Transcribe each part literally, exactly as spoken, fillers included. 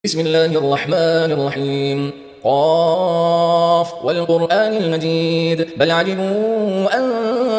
بسم الله الرحمن الرحيم قاف والقرآن المجيد بل عجبوا أن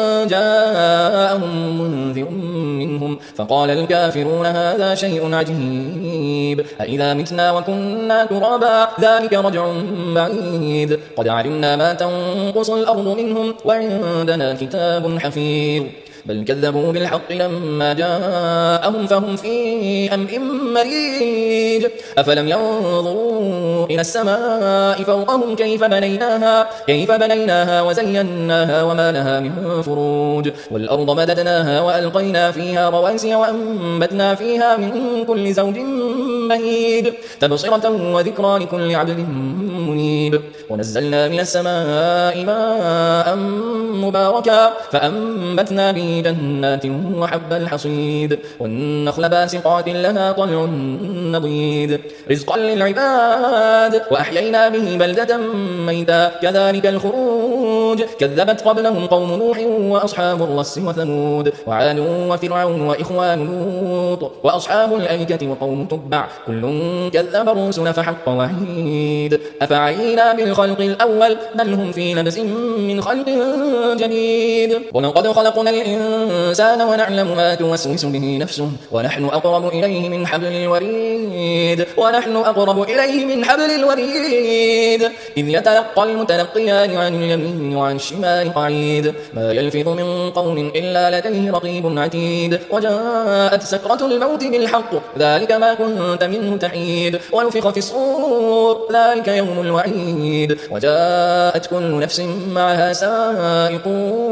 جاءهم منذر منهم فقال الكافرون هذا شيء عجيب أإذا متنا وكنا ترابا ذلك رجع بعيد قد علمنا ما تنقص الأرض منهم وعندنا كتاب حفيظ بل كذبوا بالحق لما جاءهم فهم في أمر مريج أفلم ينظروا إلى السماء فوقهم كيف بنيناها كيف بنيناها وزيناها وما لها من فروج والأرض مددناها وألقينا فيها رواسي وأنبتنا فيها من كل زوج مهيد تبصرة وذكرى لكل عبد منيب ونزلنا من السماء ماء مباركا فأنبتنا به جنات وحب الحصيد والنخل باسقات لها طلع نضيد رزقا للعباد وأحيينا به بلدة ميتا كذلك الخروج كذبت قبلهم قوم نوح وأصحاب الرس وثمود وعاد وفرعون وإخوان لوط وأصحاب الأيكة وقوم تبع كل كذب الرسل فحق وعيد أفعينا بالخلق الأول بل هم في لبس من خلق جديد ولقد خلقنا الإنسان ونعلم ما توسوس به نفسه ونحن أقرب إليه من حبل الوريد ونحن أقرب إليه من حبل الوريد إذ يتلقى المتلقيان عن اليمين وعن الشمال قعيد ما يلفظ من قول إلا لديه رقيب عتيد وجاءت سكرة الموت بالحق ذلك ما كنت منه تحيد ونفخ في الصور ذلك يوم الوعيد وجاءت كل نفس معها سائق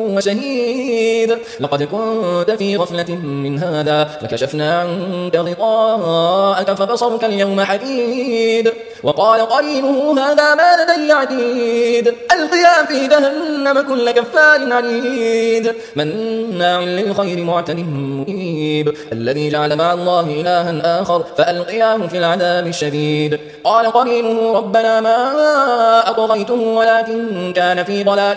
وشهيد لقد كنت في غفلة من هذا فكشفنا عنك غطاءك فبصرك اليوم حديد وقال قرينه هذا ما لدي عتيد ألقيا في جهنم كل كفار عنيد مناع للخير معتد مريب الذي جعل مع الله إلها آخر فألقياه في العذاب الشديد قال قرينه ربنا ما أطغيته ولكن كان في ضلال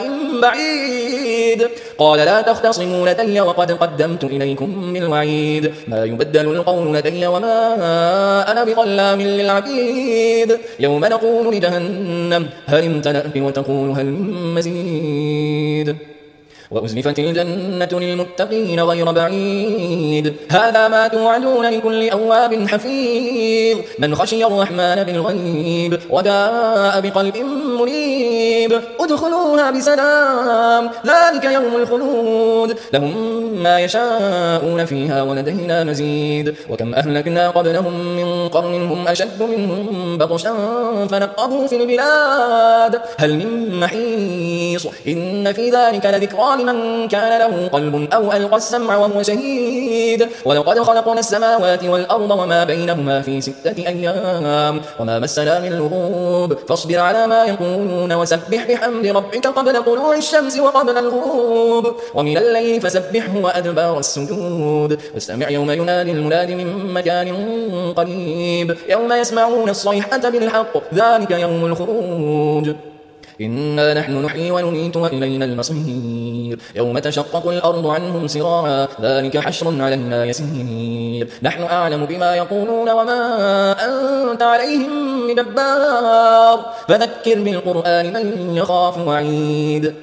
بعيد قال لا تختصموا لدي وقد قدمت إليكم بالوعيد ما يبدل القول لدي وما أنا بظلام للعبيد يوم نقول لجهنم هل امتلأت وتقول هل من مزيد وأزلفت الجنة للمتقين غير بعيد هذا ما توعدون لكل أواب حفيظ من خشي الرحمن بالغيب وجاء بقلب منيب ادخلوها بسلام ذلك يوم الخلود لهم ما يشاءون فيها ولدينا مزيد وكم أهلكنا قبلهم من قرن هم أشد منهم بطشا فنقبوا في البلاد هل من محيص إن في ذلك لذكرى لمن كان له قلب أو ألقى السمع وهو شهيد ولقد خلقنا السماوات والأرض وما بينهما في ستة أيام وما مسنا من لغوب فاصبر على ما يقولون وسبح بحمد ربك قبل طلوع الشمس وقبل الغروب ومن الليل فسبحه وأدبار السجود واستمع يوم ينادي المناد من مكان قريب يوم يسمعون الصيحة بالحق ذلك يوم الخروج إنا نحن نحيي ونميت وإلينا المصير يوم تشقق الأرض عنهم سراعا ذلك حشر علينا يسير نحن أعلم بما يقولون وما أنت عليهم بجبار فذكر بالقرآن من يخاف وعيد